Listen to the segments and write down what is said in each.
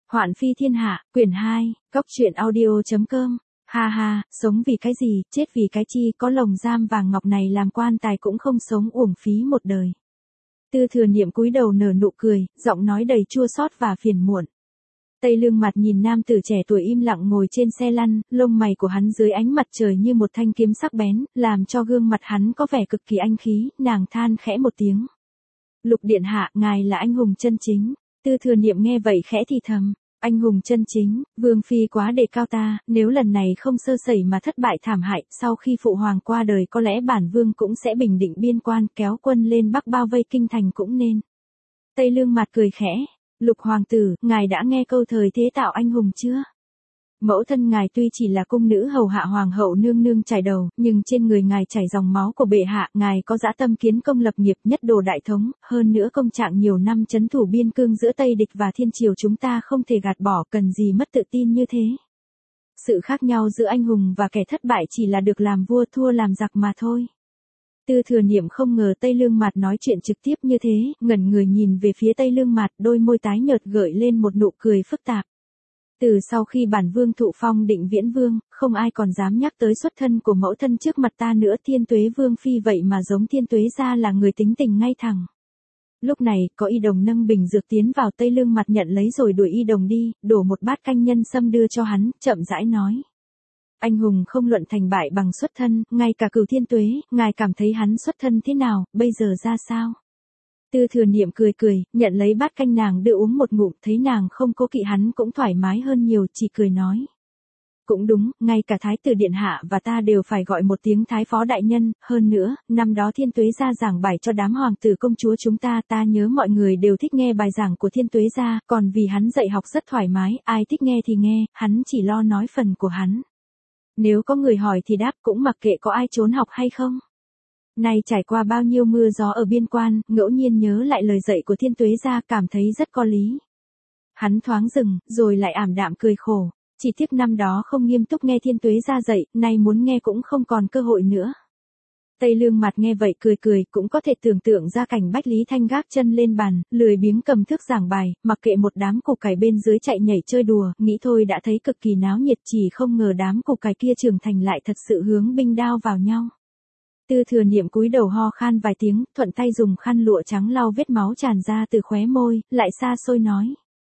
Hoạn phi thiên hạ, quyển 2, góc truyện audio.com. Ha ha, sống vì cái gì, chết vì cái chi, có lồng giam vàng ngọc này làm quan tài cũng không sống uổng phí một đời. Tư Thừa Niệm cúi đầu nở nụ cười, giọng nói đầy chua xót và phiền muộn. Tây Lương Mặt nhìn nam tử trẻ tuổi im lặng ngồi trên xe lăn, lông mày của hắn dưới ánh mặt trời như một thanh kiếm sắc bén, làm cho gương mặt hắn có vẻ cực kỳ anh khí, nàng than khẽ một tiếng. Lục điện hạ, ngài là anh hùng chân chính. Tư Thừa Niệm nghe vậy khẽ thì thầm, anh hùng chân chính, vương phi quá đề cao ta, nếu lần này không sơ sẩy mà thất bại thảm hại, sau khi phụ hoàng qua đời có lẽ bản vương cũng sẽ bình định biên quan, kéo quân lên Bắc bao vây kinh thành cũng nên. Tây Lương Mặt cười khẽ, Lục hoàng tử, ngài đã nghe câu thời thế tạo anh hùng chưa? Mẫu thân ngài tuy chỉ là cung nữ hầu hạ hoàng hậu nương nương trải đầu, nhưng trên người ngài chảy dòng máu của bệ hạ, ngài có dã tâm kiến công lập nghiệp nhất đồ đại thống, hơn nữa công trạng nhiều năm trấn thủ biên cương giữa Tây địch và thiên triều chúng ta không thể gạt bỏ, cần gì mất tự tin như thế. Sự khác nhau giữa anh hùng và kẻ thất bại chỉ là được làm vua thua làm giặc mà thôi. Tư Thừa Niệm không ngờ Tây Lương Mặt nói chuyện trực tiếp như thế, ngẩn người nhìn về phía Tây Lương Mặt, đôi môi tái nhợt gợi lên một nụ cười phức tạp. Từ sau khi bản vương thụ phong định viễn vương, không ai còn dám nhắc tới xuất thân của mẫu thân trước mặt ta nữa. Thiên Tuế Vương phi vậy mà giống Thiên Tuế gia là người tính tình ngay thẳng. Lúc này, có y đồng nâng bình dược tiến vào. Tây Lương Mặt nhận lấy rồi đuổi y đồng đi, đổ một bát canh nhân sâm đưa cho hắn, chậm rãi nói. Anh hùng không luận thành bại bằng xuất thân, ngay cả Cửu Thiên Tuế, ngài cảm thấy hắn xuất thân thế nào, bây giờ ra sao? Tư Thừa Niệm cười cười, nhận lấy bát canh nàng đưa uống một ngụm, thấy nàng không cố kỵ hắn cũng thoải mái hơn nhiều, chỉ cười nói. Cũng đúng, ngay cả Thái tử Điện Hạ và ta đều phải gọi một tiếng Thái Phó Đại Nhân, hơn nữa, năm đó Thiên Tuế gia giảng bài cho đám hoàng tử công chúa chúng ta nhớ mọi người đều thích nghe bài giảng của Thiên Tuế gia, còn vì hắn dạy học rất thoải mái, ai thích nghe thì nghe, hắn chỉ lo nói phần của hắn. Nếu có người hỏi thì đáp, cũng mặc kệ có ai trốn học hay không. Nay trải qua bao nhiêu mưa gió ở biên quan, ngẫu nhiên nhớ lại lời dạy của Thiên Tuế gia, cảm thấy rất có lý. Hắn thoáng dừng, rồi lại ảm đạm cười khổ. Chỉ tiếc năm đó không nghiêm túc nghe Thiên Tuế gia dạy, nay muốn nghe cũng không còn cơ hội nữa. Tây Lương Mặt nghe vậy cười cười, cũng có thể tưởng tượng ra cảnh Bách Lý Thanh gác chân lên bàn, lười biếng cầm thước giảng bài, mặc kệ một đám củ cải bên dưới chạy nhảy chơi đùa, nghĩ thôi đã thấy cực kỳ náo nhiệt, chỉ không ngờ đám củ cải kia trưởng thành lại thật sự hướng binh đao vào nhau. Tư Thừa Niệm cúi đầu ho khan vài tiếng, thuận tay dùng khăn lụa trắng lau vết máu tràn ra từ khóe môi, lại xa xôi nói.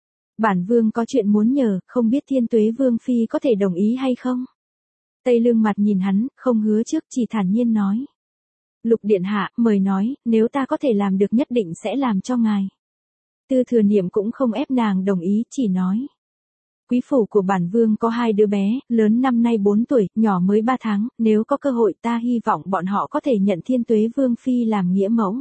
Bản vương có chuyện muốn nhờ, không biết Thiên Tuế Vương phi có thể đồng ý hay không? Tây Lương Mặt nhìn hắn, không hứa trước, chỉ thản nhiên nói. Lục điện hạ, mời nói, nếu ta có thể làm được nhất định sẽ làm cho ngài. Tư Thừa Niệm cũng không ép nàng đồng ý, chỉ nói. Quý phủ của bản vương có 2 đứa bé, lớn năm nay 4 tuổi, nhỏ mới 3 tháng, nếu có cơ hội ta hy vọng bọn họ có thể nhận Thiên Tuế Vương phi làm nghĩa mẫu.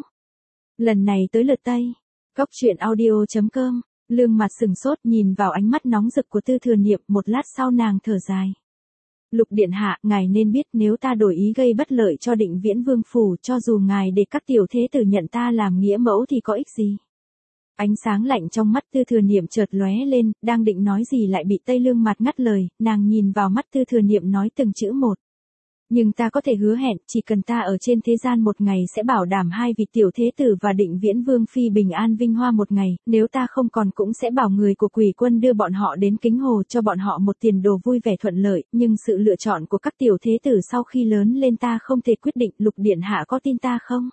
Lần này tới lượt Tây. Góc truyện audio.com. Lương Mặt sừng sốt nhìn vào ánh mắt nóng rực của Tư Thừa Niệm, một lát sau nàng thở dài. Lục điện hạ, ngài nên biết nếu ta đổi ý gây bất lợi cho Định Viễn Vương phủ, cho dù ngài để các tiểu thế tử nhận ta làm nghĩa mẫu thì có ích gì? Ánh sáng lạnh trong mắt Tư Thừa Niệm chợt lóe lên, đang định nói gì lại bị Tây Lương Mặt ngắt lời, nàng nhìn vào mắt Tư Thừa Niệm nói từng chữ một. Nhưng ta có thể hứa hẹn, chỉ cần ta ở trên thế gian một ngày sẽ bảo đảm 2 vị tiểu thế tử và Định Viễn Vương phi bình an vinh hoa một ngày, nếu ta không còn cũng sẽ bảo người của Quỷ Quân đưa bọn họ đến Kính Hồ cho bọn họ một tiền đồ vui vẻ thuận lợi, nhưng sự lựa chọn của các tiểu thế tử sau khi lớn lên ta không thể quyết định. Lục điện hạ có tin ta không?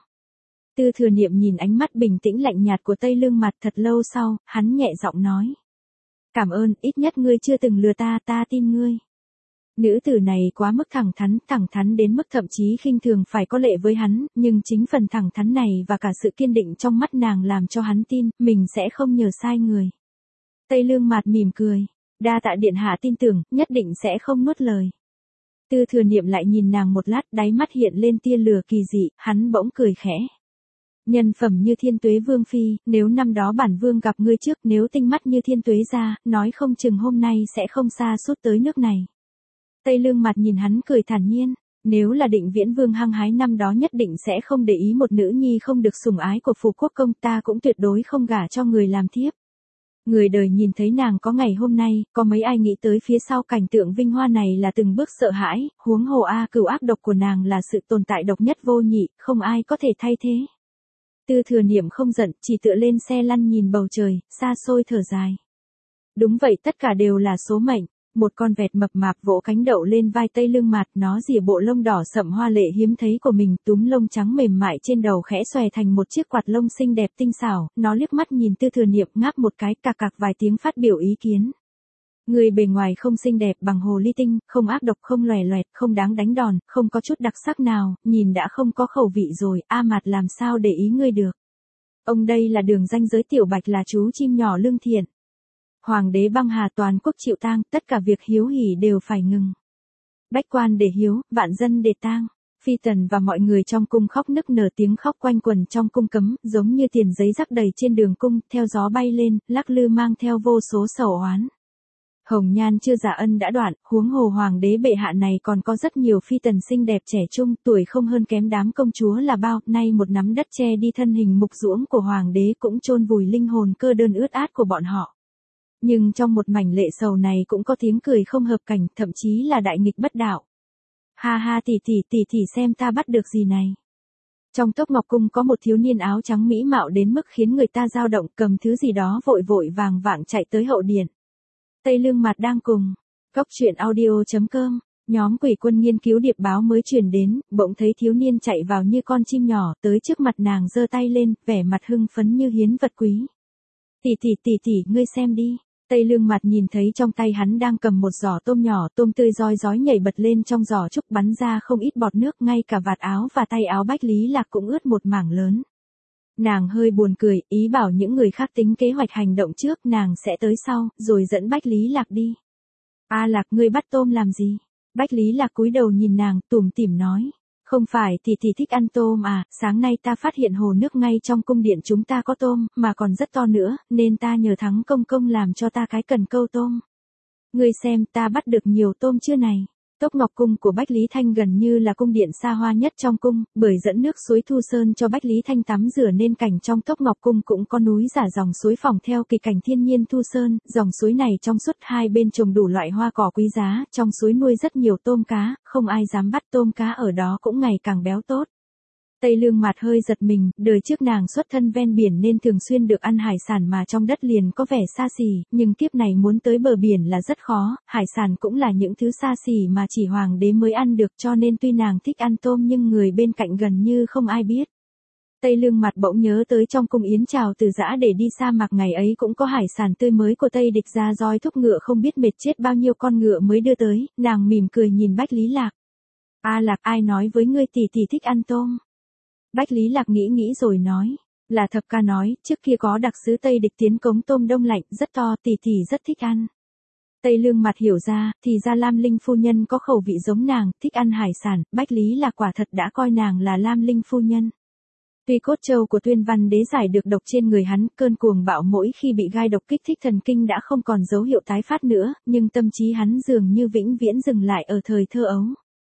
Tư Thừa Niệm nhìn ánh mắt bình tĩnh lạnh nhạt của Tây Lương Mặt, thật lâu sau, hắn nhẹ giọng nói. Cảm ơn, ít nhất ngươi chưa từng lừa ta tin ngươi. Nữ tử này quá mức thẳng thắn đến mức thậm chí khinh thường phải có lệ với hắn, nhưng chính phần thẳng thắn này và cả sự kiên định trong mắt nàng làm cho hắn tin, mình sẽ không nhờ sai người. Tây Lương Mặt mỉm cười, đa tạ điện hạ tin tưởng, nhất định sẽ không nuốt lời. Tư Thừa Niệm lại nhìn nàng một lát, đáy mắt hiện lên tia lửa kỳ dị, hắn bỗng cười khẽ. Nhân phẩm như Thiên Tuế Vương phi, nếu năm đó bản vương gặp ngươi trước, nếu tinh mắt như Thiên Tuế gia, nói không chừng hôm nay sẽ không xa suốt tới nước này. Tây Lương Mặt nhìn hắn cười thản nhiên, nếu là Định Viễn Vương hăng hái năm đó nhất định sẽ không để ý một nữ nhi không được sủng ái của Phù Quốc công, ta cũng tuyệt đối không gả cho người làm thiếp. Người đời nhìn thấy nàng có ngày hôm nay, có mấy ai nghĩ tới phía sau cảnh tượng vinh hoa này là từng bước sợ hãi, huống hồ cừu ác độc của nàng là sự tồn tại độc nhất vô nhị, không ai có thể thay thế. Tư Thừa Niệm không giận, chỉ tựa lên xe lăn nhìn bầu trời, xa xôi thở dài. Đúng vậy, tất cả đều là số mệnh. Một con vẹt mập mạp vỗ cánh đậu lên vai Tây Lương Mạt, nó rìa bộ lông đỏ sậm hoa lệ hiếm thấy của mình, túm lông trắng mềm mại trên đầu khẽ xòe thành một chiếc quạt lông xinh đẹp tinh xảo, nó liếc mắt nhìn Tư Thừa Niệm, ngáp một cái, cạc cạc vài tiếng phát biểu ý kiến. Người bề ngoài không xinh đẹp bằng hồ ly tinh, không ác độc, không lòe loẹt, không đáng đánh đòn, không có chút đặc sắc nào, nhìn đã không có khẩu vị rồi, A Mạt làm sao để ý ngươi được. Ông đây là đường ranh giới, Tiểu Bạch là chú chim nhỏ lương thiện. Hoàng đế băng hà, toàn quốc chịu tang, tất cả việc hiếu hỉ đều phải ngừng. Bách quan để hiếu, vạn dân để tang. Phi tần và mọi người trong cung khóc nức nở, tiếng khóc quanh quần trong cung cấm, giống như tiền giấy rắc đầy trên đường cung, theo gió bay lên, lắc lư mang theo vô số sầu oán. Hồng nhan chưa già ân đã đoạn, huống hồ hoàng đế bệ hạ này còn có rất nhiều phi tần xinh đẹp trẻ trung, tuổi không hơn kém đám công chúa là bao, nay một nắm đất che đi thân hình mục ruỗng của hoàng đế, cũng chôn vùi linh hồn cơ đơn ướt át của bọn họ. Nhưng trong một mảnh lệ sầu này cũng có tiếng cười không hợp cảnh, thậm chí là đại nghịch bất đạo. Ha ha, tỷ xem ta bắt được gì này. Trong Tốc Ngọc Cung có một thiếu niên áo trắng mỹ mạo đến mức khiến người ta dao động, cầm thứ gì đó vội vội vàng vàng chạy tới hậu điện. Tây Lương Mạt đang cùng Cốc Truyện Audio.com, nhóm Quỷ Quân nghiên cứu điệp báo mới truyền đến, bỗng thấy thiếu niên chạy vào như con chim nhỏ, tới trước mặt nàng giơ tay lên, vẻ mặt hưng phấn như hiến vật quý. Tỷ, ngươi xem đi. Tây Lương Mạt nhìn thấy trong tay hắn đang cầm một giỏ tôm nhỏ, tôm tươi rói rói nhảy bật lên trong giỏ trúc, bắn ra không ít bọt nước, ngay cả vạt áo và tay áo Bách Lý Lạc cũng ướt một mảng lớn. Nàng hơi buồn cười, ý bảo những người khác tính kế hoạch hành động trước, nàng sẽ tới sau, rồi dẫn Bách Lý Lạc đi. A Lạc, ngươi bắt tôm làm gì? Bách Lý Lạc cúi đầu nhìn nàng, tủm tỉm nói. Không phải, tỷ thích ăn tôm à, sáng nay ta phát hiện hồ nước ngay trong cung điện chúng ta có tôm, mà còn rất to nữa, nên ta nhờ Thắng công công làm cho ta cái cần câu tôm. Ngươi xem, ta bắt được nhiều tôm chưa này. Tốc Ngọc Cung của Bách Lý Thanh gần như là cung điện xa hoa nhất trong cung, bởi dẫn nước suối Thu Sơn cho Bách Lý Thanh tắm rửa nên cảnh trong Tốc Ngọc Cung cũng có núi giả dòng suối phỏng theo kỳ cảnh thiên nhiên Thu Sơn, dòng suối này trong suốt hai bên trồng đủ loại hoa cỏ quý giá, trong suối nuôi rất nhiều tôm cá, không ai dám bắt tôm cá ở đó cũng ngày càng béo tốt. Tây Lương Mạt hơi giật mình, đời trước nàng xuất thân ven biển nên thường xuyên được ăn hải sản mà trong đất liền có vẻ xa xỉ, nhưng kiếp này muốn tới bờ biển là rất khó, hải sản cũng là những thứ xa xỉ mà chỉ hoàng đế mới ăn được, cho nên tuy nàng thích ăn tôm nhưng người bên cạnh gần như không ai biết. Tây Lương Mạt bỗng nhớ tới trong cung yến chào từ giã để đi sa mạc ngày ấy cũng có hải sản tươi mới của Tây Địch ra, roi thúc ngựa không biết mệt chết bao nhiêu con ngựa mới đưa tới, nàng mỉm cười nhìn Bách Lý Lạc. A Lạc, ai nói với ngươi tỷ thích ăn tôm? Bách Lý Lạc nghĩ rồi nói, là Thập ca nói, trước kia có đặc sứ Tây Địch tiến cống tôm đông lạnh, rất to, tỷ rất thích ăn. Tây Lương Mạt hiểu ra, thì ra Lam Linh phu nhân có khẩu vị giống nàng, thích ăn hải sản, Bách Lý Lạc quả thật đã coi nàng là Lam Linh phu nhân. Tuy cốt châu của Tuyên Văn Đế giải được độc trên người hắn, cơn cuồng bạo mỗi khi bị gai độc kích thích thần kinh đã không còn dấu hiệu tái phát nữa, nhưng tâm trí hắn dường như vĩnh viễn dừng lại ở thời thơ ấu.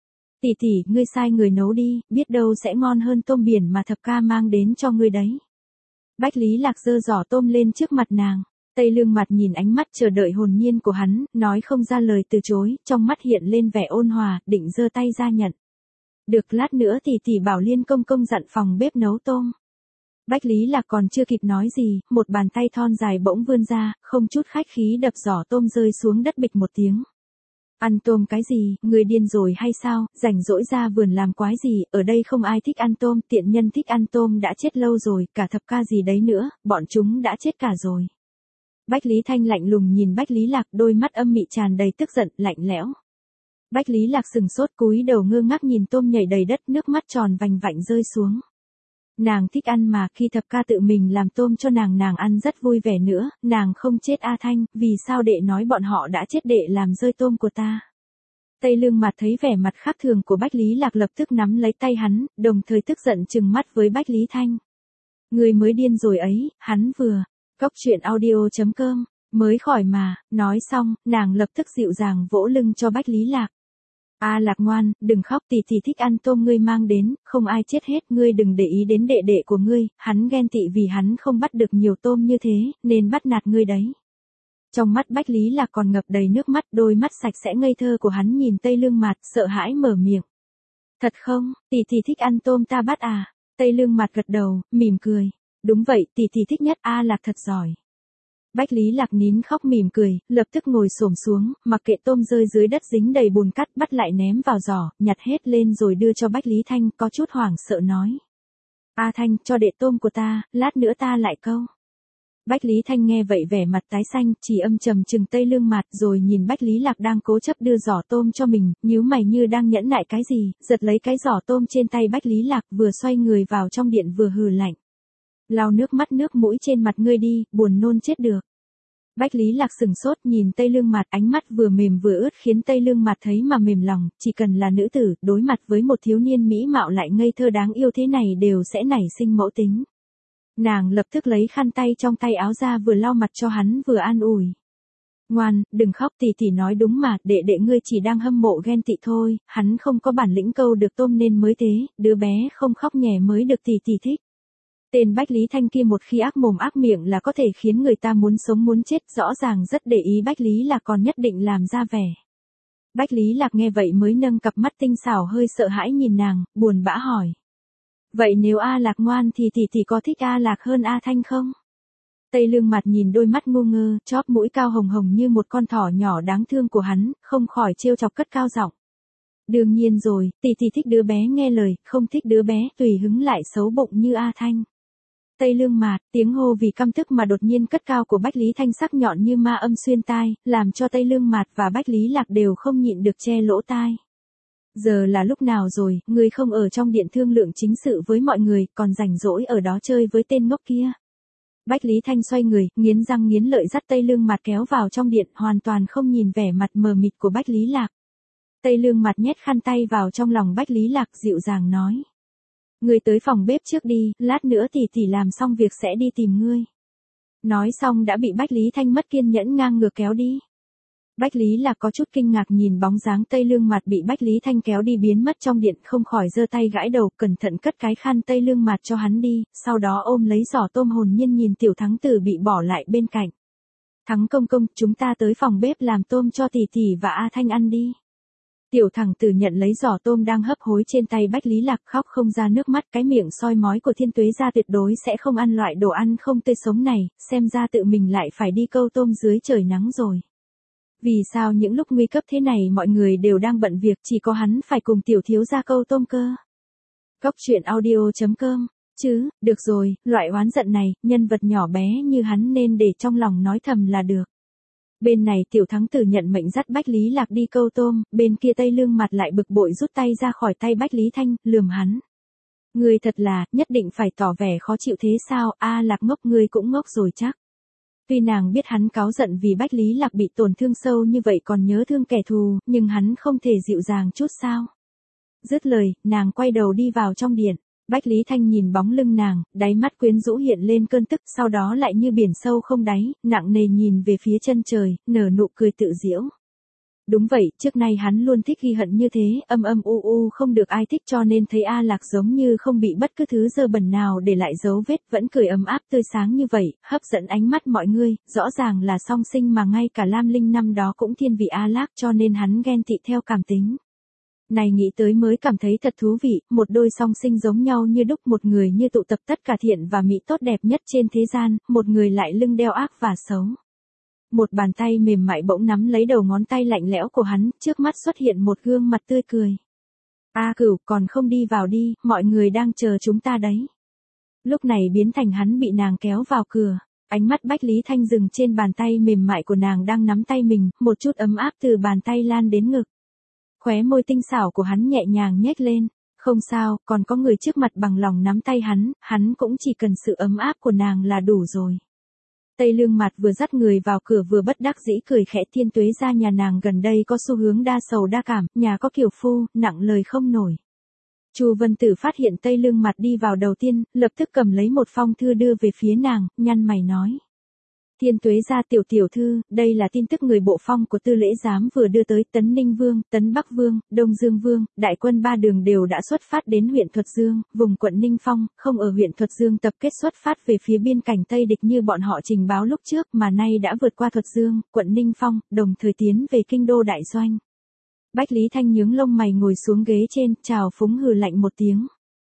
Tỷ, ngươi sai người nấu đi, biết đâu sẽ ngon hơn tôm biển mà Thập ca mang đến cho ngươi đấy. Bách Lý Lạc giơ giỏ tôm lên trước mặt nàng. Tây Lương Mạt nhìn ánh mắt chờ đợi hồn nhiên của hắn, nói không ra lời từ chối, trong mắt hiện lên vẻ ôn hòa, định giơ tay ra nhận. Được, lát nữa tỷ bảo Liên công công dặn phòng bếp nấu tôm. Bách Lý Lạc còn chưa kịp nói gì, một bàn tay thon dài bỗng vươn ra, không chút khách khí đập giỏ tôm rơi xuống đất bịch một tiếng. Ăn tôm cái gì, người điên rồi hay sao, rảnh rỗi ra vườn làm quái gì, ở đây không ai thích ăn tôm, tiện nhân thích ăn tôm đã chết lâu rồi, cả Thập ca gì đấy nữa, bọn chúng đã chết cả rồi. Bách Lý Thanh lạnh lùng nhìn Bách Lý Lạc, đôi mắt âm mị tràn đầy tức giận, lạnh lẽo. Bách Lý Lạc sừng sốt cúi đầu ngơ ngác nhìn tôm nhảy đầy đất, nước mắt tròn vành vạnh rơi xuống. Nàng thích ăn mà, khi Thập ca tự mình làm tôm cho nàng ăn rất vui vẻ nữa, nàng không chết A Thanh, vì sao đệ nói bọn họ đã chết, đệ làm rơi tôm của ta. Tây Lương Mạt thấy vẻ mặt khác thường của Bách Lý Lạc lập tức nắm lấy tay hắn, đồng thời tức giận trừng mắt với Bách Lý Thanh. Người mới điên rồi ấy, hắn vừa, Cốc Truyện Audio.com, mới khỏi mà, nói xong, nàng lập tức dịu dàng vỗ lưng cho Bách Lý Lạc. A Lạc ngoan, đừng khóc, tỷ thích ăn tôm ngươi mang đến, không ai chết hết, ngươi đừng để ý đến đệ đệ của ngươi, hắn ghen tị vì hắn không bắt được nhiều tôm như thế, nên bắt nạt ngươi đấy. Trong mắt Bách Lý Lạc còn ngập đầy nước mắt, đôi mắt sạch sẽ ngây thơ của hắn nhìn Tây Lương Mạt, sợ hãi mở miệng. Thật không, tỷ thích ăn tôm ta bắt à? Tây Lương Mạt gật đầu, mỉm cười. Đúng vậy, tỷ thích nhất, A Lạc thật giỏi. Bách Lý Lạc nín khóc mỉm cười, lập tức ngồi xổm xuống, mặc kệ tôm rơi dưới đất dính đầy bùn cát, bắt lại ném vào giỏ, nhặt hết lên rồi đưa cho Bách Lý Thanh, có chút hoảng sợ nói. A Thanh, cho đệ tôm của ta, lát nữa ta lại câu. Bách Lý Thanh nghe vậy vẻ mặt tái xanh, chỉ âm trầm trừng Tây Lương Mạt rồi nhìn Bách Lý Lạc đang cố chấp đưa giỏ tôm cho mình, nhíu mày như đang nhẫn nại cái gì, giật lấy cái giỏ tôm trên tay Bách Lý Lạc vừa xoay người vào trong điện vừa hừ lạnh. Lau nước mắt nước mũi trên mặt ngươi đi, buồn nôn chết được. Bách Lý Lạc sừng sốt nhìn Tây Lương Mạt, ánh mắt vừa mềm vừa ướt khiến Tây Lương Mạt thấy mà mềm lòng, chỉ cần là nữ tử, đối mặt với một thiếu niên mỹ mạo lại ngây thơ đáng yêu thế này đều sẽ nảy sinh mẫu tính. Nàng lập tức lấy khăn tay trong tay áo ra vừa lau mặt cho hắn vừa an ủi. Ngoan, đừng khóc, tỷ tỷ nói đúng mà, đệ đệ ngươi chỉ đang hâm mộ ghen tị thôi, hắn không có bản lĩnh câu được tôm nên mới thế, đứa bé không khóc nhè mới được tỷ tỷ thích. Tên Bách Lý Thanh kia một khi ác mồm ác miệng là có thể khiến người ta muốn sống muốn chết, rõ ràng rất để ý Bách Lý Lạc còn nhất định làm ra vẻ. Bách Lý Lạc nghe vậy mới nâng cặp mắt tinh xảo hơi sợ hãi nhìn nàng, buồn bã hỏi. Vậy nếu A Lạc ngoan thì tỷ tỷ có thích A Lạc hơn A Thanh không? Tây Lương Mặt nhìn đôi mắt ngu ngơ, chóp mũi cao hồng hồng như một con thỏ nhỏ đáng thương của hắn, không khỏi trêu chọc cất cao giọng. Đương nhiên rồi, tỷ tỷ thích đứa bé nghe lời, không thích đứa bé tùy hứng lại xấu bụng như A Thanh. Tây Lương Mạt, tiếng hô vì căm tức mà đột nhiên cất cao của Bách Lý Thanh sắc nhọn như ma âm xuyên tai, làm cho Tây Lương Mạt và Bách Lý Lạc đều không nhịn được che lỗ tai. Giờ là lúc nào rồi, ngươi không ở trong điện thương lượng chính sự với mọi người, còn rảnh rỗi ở đó chơi với tên ngốc kia. Bách Lý Thanh xoay người, nghiến răng nghiến lợi dắt Tây Lương Mạt kéo vào trong điện, hoàn toàn không nhìn vẻ mặt mờ mịt của Bách Lý Lạc. Tây Lương Mạt nhét khăn tay vào trong lòng Bách Lý Lạc dịu dàng nói. Ngươi tới phòng bếp trước đi, lát nữa tỷ tỷ làm xong việc sẽ đi tìm ngươi. Nói xong đã bị Bách Lý Thanh mất kiên nhẫn ngang ngược kéo đi. Bách Lý Lạc có chút kinh ngạc nhìn bóng dáng Tây Lương Mạt bị Bách Lý Thanh kéo đi biến mất trong điện, không khỏi giơ tay gãi đầu, cẩn thận cất cái khăn Tây Lương Mạt cho hắn đi, sau đó ôm lấy giỏ tôm hồn nhiên nhìn Tiểu Thắng Tử bị bỏ lại bên cạnh. Thắng công công, chúng ta tới phòng bếp làm tôm cho tỷ tỷ và A Thanh ăn đi. Tiểu Thắng Tử nhận lấy giỏ tôm đang hấp hối trên tay Bách Lý Lạc, khóc không ra nước mắt, cái miệng soi mói của Thiên Tuế gia tuyệt đối sẽ không ăn loại đồ ăn không tươi sống này, xem ra tự mình lại phải đi câu tôm dưới trời nắng rồi. Vì sao những lúc nguy cấp thế này mọi người đều đang bận việc, chỉ có hắn phải cùng tiểu thiếu gia câu tôm cơ? Góc truyện audio.com. Chứ, được rồi, loại oán giận này, nhân vật nhỏ bé như hắn nên để trong lòng nói thầm là được. Bên này Tiểu Thắng Tử nhận mệnh dắt Bách Lý Lạc đi câu tôm, bên kia Tây Lương Mặt lại bực bội rút tay ra khỏi tay Bách Lý Thanh, lườm hắn. Ngươi thật là, nhất định phải tỏ vẻ khó chịu thế sao, A Lạc ngốc, ngươi cũng ngốc rồi chắc. Tuy nàng biết hắn cáu giận vì Bách Lý Lạc bị tổn thương sâu như vậy còn nhớ thương kẻ thù, nhưng hắn không thể dịu dàng chút sao. Dứt lời, nàng quay đầu đi vào trong điện. Bách Lý Thanh nhìn bóng lưng nàng, đáy mắt quyến rũ hiện lên cơn tức, sau đó lại như biển sâu không đáy, nặng nề nhìn về phía chân trời, nở nụ cười tự giễu. Đúng vậy, trước nay hắn luôn thích ghi hận như thế, âm âm u u không được ai thích cho nên thấy A Lạc giống như không bị bất cứ thứ dơ bẩn nào để lại dấu vết, vẫn cười ấm áp tươi sáng như vậy, hấp dẫn ánh mắt mọi người, rõ ràng là song sinh mà ngay cả Lam Linh năm đó cũng thiên vị A Lạc cho nên hắn ghen tị theo cảm tính. Này nghĩ tới mới cảm thấy thật thú vị, một đôi song sinh giống nhau như đúc, một người như tụ tập tất cả thiện và mỹ tốt đẹp nhất trên thế gian, một người lại lưng đeo ác và xấu. Một bàn tay mềm mại bỗng nắm lấy đầu ngón tay lạnh lẽo của hắn, trước mắt xuất hiện một gương mặt tươi cười. A Cửu, còn không đi vào đi, mọi người đang chờ chúng ta đấy. Lúc này biến thành hắn bị nàng kéo vào cửa. Ánh mắt Bách Lý Thanh dừng trên bàn tay mềm mại của nàng đang nắm tay mình, một chút ấm áp từ bàn tay lan đến ngực. Khóe môi tinh xảo của hắn nhẹ nhàng nhếch lên. Không sao, còn có người trước mặt bằng lòng nắm tay hắn cũng chỉ cần sự ấm áp của nàng là đủ rồi. Tây Lương Mặt vừa dắt người vào cửa vừa bất đắc dĩ cười khẽ, Thiên Tuế gia nhà nàng gần đây có xu hướng đa sầu đa cảm, nhà có kiều phu, nặng lời không nổi. Chu Vân Tử phát hiện Tây Lương Mặt đi vào đầu tiên, lập tức cầm lấy một phong thư đưa về phía nàng, nhăn mày nói. Thiên Tuế gia tiểu thư, đây là tin tức người bộ phong của Tư Lễ Giám vừa đưa tới, Tấn Ninh Vương, Tấn Bắc Vương, Đông Dương Vương, đại quân ba đường đều đã xuất phát đến huyện Thuật Dương, vùng quận Ninh Phong, không ở huyện Thuật Dương tập kết xuất phát về phía biên cảnh Tây địch như bọn họ trình báo lúc trước mà nay đã vượt qua Thuật Dương, quận Ninh Phong, đồng thời tiến về kinh đô đại doanh. Bách Lý Thanh nhướng lông mày ngồi xuống ghế trên, chào phúng hừ lạnh một tiếng.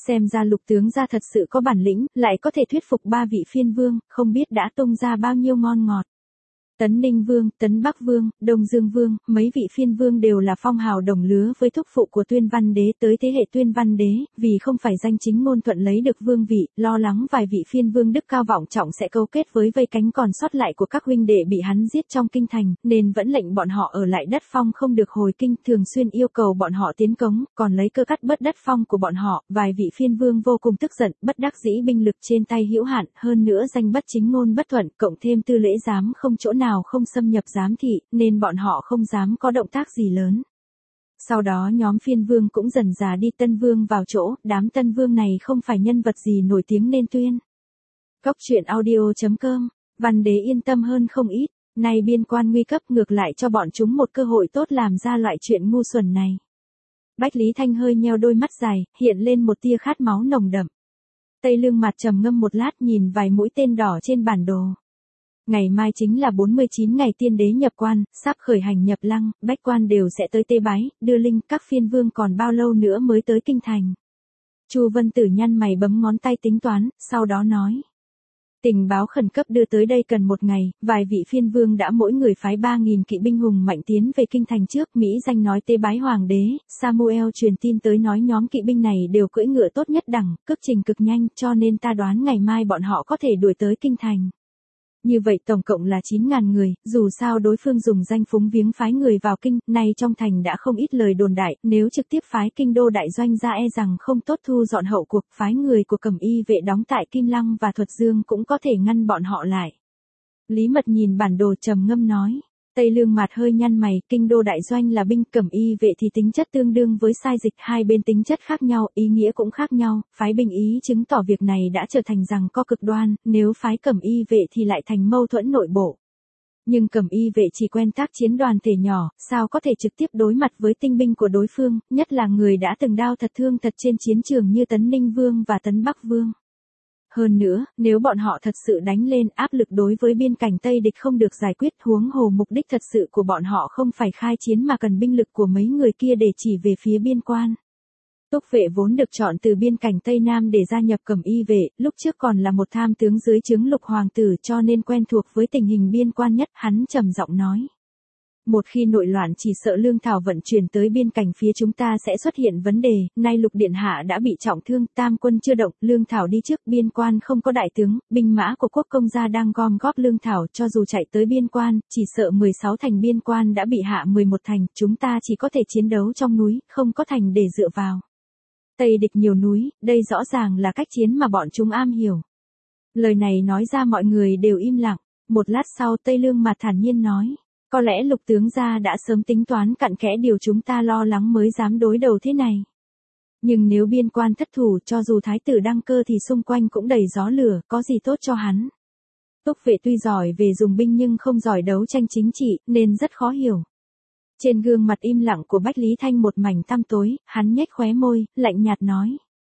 Xem ra Lục tướng gia thật sự có bản lĩnh, lại có thể thuyết phục 3 vị phiên vương, không biết đã tung ra bao nhiêu ngon ngọt. Tấn Ninh Vương, Tấn Bắc Vương, Đông Dương Vương, mấy vị phiên vương đều là phong hào đồng lứa với thúc phụ của Tuyên Văn Đế tới thế hệ Tuyên Văn Đế, vì không phải danh chính ngôn thuận lấy được vương vị, lo lắng vài vị phiên vương đức cao vọng trọng sẽ câu kết với vây cánh còn sót lại của các huynh đệ bị hắn giết trong kinh thành, nên vẫn lệnh bọn họ ở lại đất phong không được hồi kinh, thường xuyên yêu cầu bọn họ tiến cống, còn lấy cơ cắt bớt đất phong của bọn họ. Vài vị phiên vương vô cùng tức giận, bất đắc dĩ binh lực trên tay hữu hạn, hơn nữa danh bất chính ngôn bất thuận, cộng thêm tư lễ giám không chỗ nào không xâm nhập giám thị, nên bọn họ không dám có động tác gì lớn. Sau đó nhóm phiên vương cũng dần dà đi tân vương vào chỗ, đám tân vương này không phải nhân vật gì nổi tiếng nên tuyên. Cóc truyện audio.com, Văn Đế yên tâm hơn không ít, nay biên quan nguy cấp ngược lại cho bọn chúng một cơ hội tốt làm ra loại chuyện ngu xuẩn này. Bách Lý Thanh hơi nheo đôi mắt dài, hiện lên một tia khát máu nồng đậm. Tây Lương Mặt trầm ngâm một lát nhìn vài mũi tên đỏ trên bản đồ. Ngày mai chính là 49 ngày tiên đế nhập quan, sắp khởi hành nhập lăng, bách quan đều sẽ tới tế bái, đưa linh, các phiên vương còn bao lâu nữa mới tới kinh thành. Chu Vân Tử nhăn mày bấm ngón tay tính toán, sau đó nói. Tình báo khẩn cấp đưa tới đây cần 1 ngày, vài vị phiên vương đã mỗi người phái 3.000 kỵ binh hùng mạnh tiến về kinh thành trước, Mỹ danh nói tế bái hoàng đế, Samuel truyền tin tới nói nhóm kỵ binh này đều cưỡi ngựa tốt nhất đẳng, cước trình cực nhanh, cho nên ta đoán ngày mai bọn họ có thể đuổi tới kinh thành. Như vậy tổng cộng là 9.000 người, dù sao đối phương dùng danh phúng viếng phái người vào kinh, nay trong thành đã không ít lời đồn đại, nếu trực tiếp phái kinh đô đại doanh ra e rằng không tốt thu dọn hậu cuộc, phái người của Cẩm Y vệ đóng tại Kim Lăng và Thuật Dương cũng có thể ngăn bọn họ lại. Lý Mật nhìn bản đồ trầm ngâm nói. Tây Lương Mạt hơi nhăn mày, kinh đô đại doanh là binh, Cẩm Y vệ thì tính chất tương đương với sai dịch, hai bên tính chất khác nhau, ý nghĩa cũng khác nhau, phái binh ý chứng tỏ việc này đã trở thành rằng có cực đoan, nếu phái Cẩm Y vệ thì lại thành mâu thuẫn nội bộ. Nhưng Cẩm Y vệ chỉ quen tác chiến đoàn thể nhỏ, sao có thể trực tiếp đối mặt với tinh binh của đối phương, nhất là người đã từng đao thật thương thật trên chiến trường như Tấn Ninh Vương và Tấn Bắc Vương. Hơn nữa, nếu bọn họ thật sự đánh lên, áp lực đối với biên cảnh Tây địch không được giải quyết, huống hồ mục đích thật sự của bọn họ không phải khai chiến mà cần binh lực của mấy người kia để chỉ về phía biên quan. Túc Vệ vốn được chọn từ biên cảnh Tây Nam để gia nhập Cẩm Y vệ, lúc trước còn là một tham tướng dưới trướng Lục hoàng tử cho nên quen thuộc với tình hình biên quan nhất, hắn trầm giọng nói. Một khi nội loạn chỉ sợ lương thảo vận chuyển tới biên cảnh phía chúng ta sẽ xuất hiện vấn đề, nay Lục điện hạ đã bị trọng thương, tam quân chưa động, lương thảo đi trước, biên quan không có đại tướng, binh mã của quốc công gia đang gom góp lương thảo, cho dù chạy tới biên quan, chỉ sợ 16 thành biên quan đã bị hạ 11 thành, chúng ta chỉ có thể chiến đấu trong núi, không có thành để dựa vào. Tây địch nhiều núi, đây rõ ràng là cách chiến mà bọn chúng am hiểu. Lời này nói ra mọi người đều im lặng, một lát sau Tây Lương Mạt thản nhiên nói. Có lẽ Lục tướng gia đã sớm tính toán cặn kẽ điều chúng ta lo lắng mới dám đối đầu thế này. Nhưng nếu biên quan thất thủ cho dù thái tử đăng cơ thì xung quanh cũng đầy gió lửa, có gì tốt cho hắn. Túc Vệ tuy giỏi về dùng binh nhưng không giỏi đấu tranh chính trị, nên rất khó hiểu. Trên gương mặt im lặng của Bách Lý Thanh một mảnh tăm tối, hắn nhếch khóe môi, lạnh nhạt nói.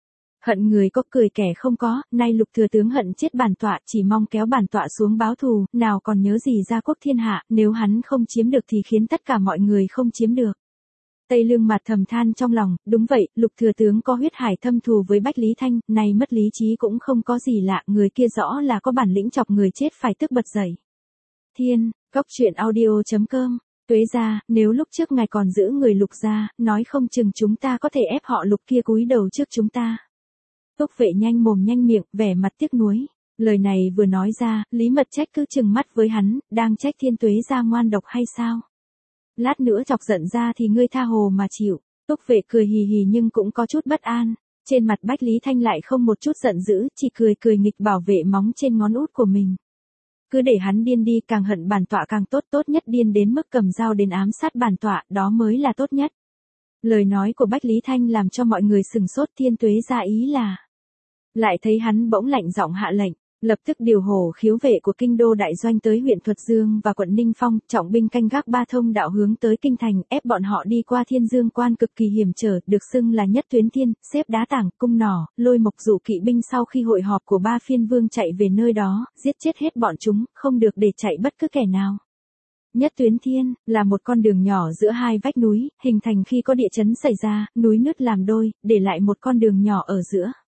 Hận người có cười kẻ không có, nay Lục thừa tướng hận chết bản tọa, chỉ mong kéo bản tọa xuống báo thù, nào còn nhớ gì gia quốc thiên hạ, nếu hắn không chiếm được thì khiến tất cả mọi người không chiếm được. Tây Lương Mạt thầm than trong lòng, đúng vậy, Lục thừa tướng có huyết hải thâm thù với Bách Lý Thanh, nay mất lý trí cũng không có gì lạ, người kia rõ là có bản lĩnh chọc người chết phải tức bật dậy. Thiên, Cóc truyện audio.com. Tuế gia, nếu lúc trước ngài còn giữ người Lục gia, nói không chừng chúng ta có thể ép họ Lục kia cúi đầu trước chúng ta. Túc Vệ nhanh mồm nhanh miệng, vẻ mặt tiếc nuối. Lời này vừa nói ra, Lý Mật trách cứ trừng mắt với hắn, đang trách Thiên Tuế gia ngoan độc hay sao? Lát nữa chọc giận ra thì ngươi tha hồ mà chịu. Túc Vệ cười hì hì nhưng cũng có chút bất an. Trên mặt Bách Lý Thanh lại không một chút giận dữ, chỉ cười cười nghịch bảo vệ móng trên ngón út của mình. Cứ để hắn điên đi, càng hận bản tọa càng tốt, tốt nhất điên đến mức cầm dao đến ám sát bản tọa, đó mới là tốt nhất. Lời nói của Bách Lý Thanh làm cho mọi người sừng sốt, Thiên Tuế gia ý là. Lại thấy hắn bỗng lạnh giọng hạ lệnh, lập tức điều hổ khiếu vệ của kinh đô đại doanh tới huyện Thuật Dương và quận Ninh Phong, trọng binh canh gác ba thông đạo hướng tới kinh thành, ép bọn họ đi qua Thiên Dương quan cực kỳ hiểm trở, được xưng là nhất tuyến thiên, xếp đá tảng, cung nỏ, lôi mộc dụ kỵ binh sau khi hội họp của ba phiên vương chạy về nơi đó, giết chết hết bọn chúng, không được để chạy bất cứ kẻ nào. Nhất tuyến thiên, là một con đường nhỏ giữa hai vách núi, hình thành khi có địa chấn xảy ra, núi nứt làm đôi, để lại một con đường nhỏ ở giữa.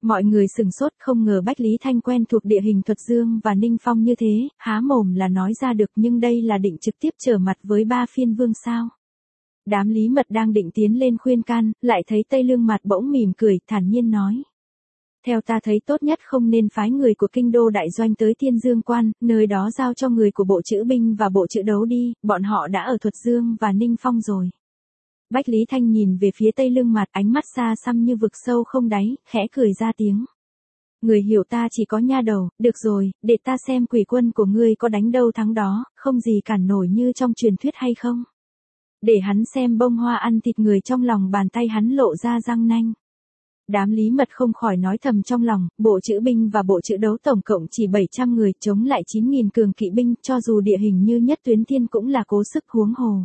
Mọi người sừng sốt, không ngờ Bách Lý Thanh quen thuộc địa hình Thuật Dương và Ninh Phong như thế, há mồm là nói ra được, nhưng đây là định trực tiếp trở mặt với ba phiên vương sao? Đám Lý Mật đang định tiến lên khuyên can, lại thấy Tây Lương Mặt bỗng mỉm cười, thản nhiên nói. Theo ta thấy tốt nhất không nên phái người của kinh đô đại doanh tới Thiên Dương Quan, nơi đó giao cho người của bộ trữ binh và bộ trữ đấu đi, bọn họ đã ở Thuật Dương và Ninh Phong rồi. Bách Lý Thanh nhìn về phía Tây Lương Mặt, ánh mắt xa xăm như vực sâu không đáy, khẽ cười ra tiếng. Người hiểu ta chỉ có nha đầu, được rồi, để ta xem quỷ quân của ngươi có đánh đâu thắng đó, không gì cản nổi như trong truyền thuyết hay không. Để hắn xem bông hoa ăn thịt người, trong lòng bàn tay hắn lộ ra răng nanh. Đám Lý Mật không khỏi nói thầm trong lòng, bộ trữ binh và bộ trữ đấu tổng cộng chỉ 700 người chống lại 9.000 cường kỵ binh, cho dù địa hình như Nhất Tuyến Thiên cũng là cố sức, huống hồ.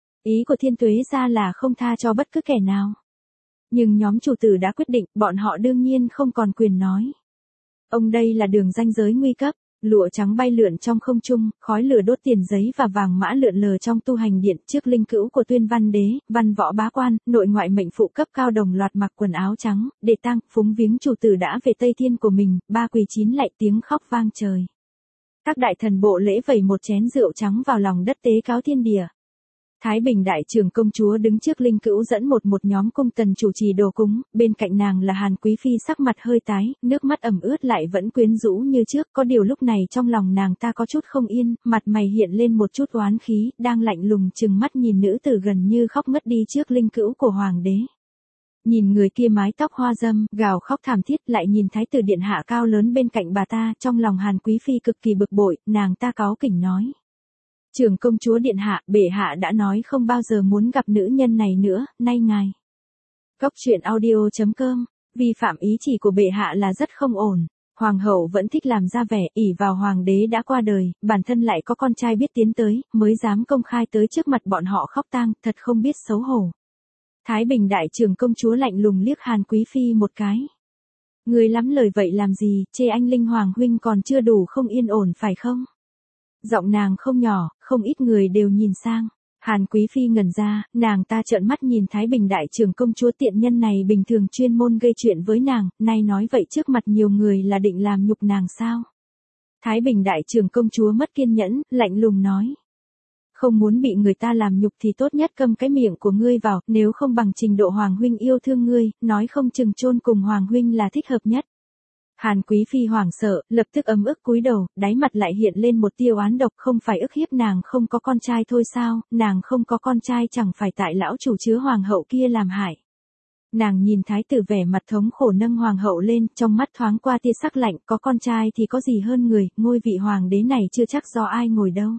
Ý của Thiên Tuế gia là không tha cho bất cứ kẻ nào. Nhưng nhóm chủ tử đã quyết định, bọn họ đương nhiên không còn quyền nói. Ông đây là đường ranh giới nguy cấp, lụa trắng bay lượn trong không trung, khói lửa đốt tiền giấy và vàng mã lượn lờ trong tu hành điện, trước linh cữu của Tuyên Văn Đế, văn võ bá quan, nội ngoại mệnh phụ cấp cao đồng loạt mặc quần áo trắng, để tang, phúng viếng chủ tử đã về Tây Thiên của mình, ba quỳ chín lạy, tiếng khóc vang trời. Các đại thần bộ lễ vẩy một chén rượu trắng vào lòng đất tế cáo thiên địa. Thái Bình đại trưởng công chúa đứng trước linh cữu dẫn một nhóm cung tần chủ trì đồ cúng, bên cạnh nàng là Hàn Quý Phi sắc mặt hơi tái, nước mắt ẩm ướt lại vẫn quyến rũ như trước, có điều lúc này trong lòng nàng ta có chút không yên, mặt mày hiện lên một chút oán khí, đang lạnh lùng trừng mắt nhìn nữ tử gần như khóc ngất đi trước linh cữu của hoàng đế. Nhìn người kia mái tóc hoa dâm, gào khóc thảm thiết, lại nhìn thái tử điện hạ cao lớn bên cạnh bà ta, trong lòng Hàn Quý Phi cực kỳ bực bội, nàng ta cáu kỉnh nói. Trưởng công chúa điện hạ, bệ hạ đã nói không bao giờ muốn gặp nữ nhân này nữa, nay ngài. Góc truyện audio.com, vi phạm ý chỉ của bệ hạ là rất không ổn. Hoàng hậu vẫn thích làm ra vẻ, ỷ vào hoàng đế đã qua đời, bản thân lại có con trai biết tiến tới, mới dám công khai tới trước mặt bọn họ khóc tang, thật không biết xấu hổ. Thái Bình đại trưởng công chúa lạnh lùng liếc Hàn Quý Phi một cái. Người lắm lời vậy làm gì, chê anh Linh Hoàng huynh còn chưa đủ không yên ổn phải không? Giọng nàng không nhỏ, không ít người đều nhìn sang. Hàn Quý Phi ngẩn ra, nàng ta trợn mắt nhìn Thái Bình đại trưởng công chúa, tiện nhân này bình thường chuyên môn gây chuyện với nàng, nay nói vậy trước mặt nhiều người là định làm nhục nàng sao? Thái Bình đại trưởng công chúa mất kiên nhẫn, lạnh lùng nói. Không muốn bị người ta làm nhục thì tốt nhất câm cái miệng của ngươi vào, nếu không bằng trình độ Hoàng huynh yêu thương ngươi, nói không chừng chôn cùng Hoàng huynh là thích hợp nhất. Hàn Quý Phi hoảng sợ, lập tức ấm ức cúi đầu, đáy mặt lại hiện lên một tia oán độc, không phải ức hiếp nàng không có con trai thôi sao, nàng không có con trai chẳng phải tại lão chủ chứa hoàng hậu kia làm hại. Nàng nhìn thái tử vẻ mặt thống khổ nâng hoàng hậu lên, trong mắt thoáng qua tia sắc lạnh, có con trai thì có gì hơn người, ngôi vị hoàng đế này chưa chắc do ai ngồi đâu.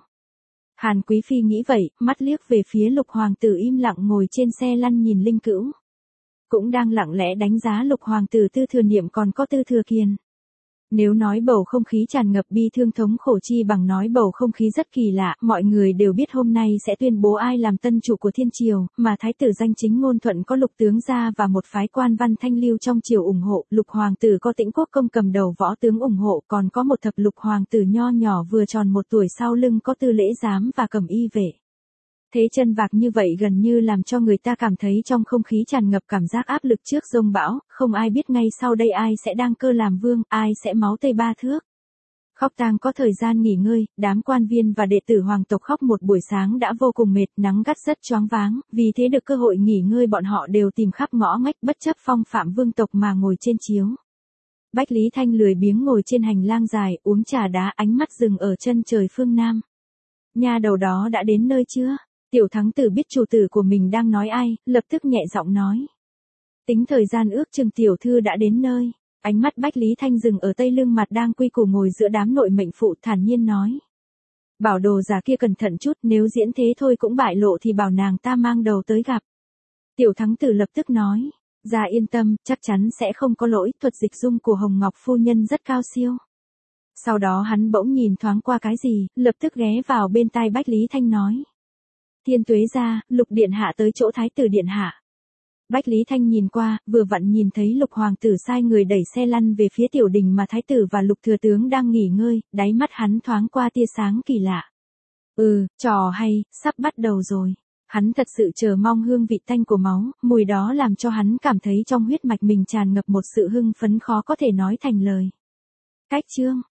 Hàn Quý Phi nghĩ vậy, mắt liếc về phía Lục hoàng tử im lặng ngồi trên xe lăn nhìn linh cữu. Cũng đang lặng lẽ đánh giá Lục hoàng tử Tư Thừa Niệm còn có Tư Thừa Kiên. Nếu nói bầu không khí tràn ngập bi thương thống khổ chi bằng nói bầu không khí rất kỳ lạ, mọi người đều biết hôm nay sẽ tuyên bố ai làm tân chủ của thiên triều, mà thái tử danh chính ngôn thuận có Lục tướng gia và một phái quan văn thanh lưu trong triều ủng hộ, Lục hoàng tử có Tĩnh Quốc công cầm đầu võ tướng ủng hộ, còn có một thập lục hoàng tử nho nhỏ vừa tròn 1 tuổi sau lưng có Tư lễ giám và Cẩm y vệ. Thế chân vạc như vậy gần như làm cho người ta cảm thấy trong không khí tràn ngập cảm giác áp lực trước giông bão, không ai biết ngay sau đây ai sẽ đăng cơ làm vương, ai sẽ máu tây 3 thước. Khóc tang có thời gian nghỉ ngơi, đám quan viên và đệ tử hoàng tộc khóc một buổi sáng đã vô cùng mệt, nắng gắt rất choáng váng, vì thế được cơ hội nghỉ ngơi bọn họ đều tìm khắp ngõ ngách bất chấp phong phạm vương tộc mà ngồi trên chiếu. Bách Lý Thanh lười biếng ngồi trên hành lang dài, uống trà đá, ánh mắt dừng ở chân trời phương Nam. Nha đầu đó đã đến nơi chưa? Tiểu thắng tử biết chủ tử của mình đang nói ai, lập tức nhẹ giọng nói. Tính thời gian ước chừng tiểu thư đã đến nơi. Ánh mắt Bách Lý Thanh dừng ở Tây Lương Mặt đang quy củ ngồi giữa đám nội mệnh phụ, thản nhiên nói. Bảo đồ già kia cẩn thận chút, nếu diễn thế thôi cũng bại lộ thì bảo nàng ta mang đầu tới gặp. Tiểu thắng tử lập tức nói. Gia yên tâm, chắc chắn sẽ không có lỗi, thuật dịch dung của Hồng Ngọc phu nhân rất cao siêu. Sau đó hắn bỗng nhìn thoáng qua cái gì, lập tức ghé vào bên tai Bách Lý Thanh nói. Thiên Tuế gia, Lục điện hạ tới chỗ thái tử điện hạ. Bách Lý Thanh nhìn qua, vừa vặn nhìn thấy Lục hoàng tử sai người đẩy xe lăn về phía tiểu đình mà thái tử và Lục thừa tướng đang nghỉ ngơi, đáy mắt hắn thoáng qua tia sáng kỳ lạ. Trò hay, sắp bắt đầu rồi. Hắn thật sự chờ mong hương vị tanh của máu, mùi đó làm cho hắn cảm thấy trong huyết mạch mình tràn ngập một sự hưng phấn khó có thể nói thành lời. Cách chương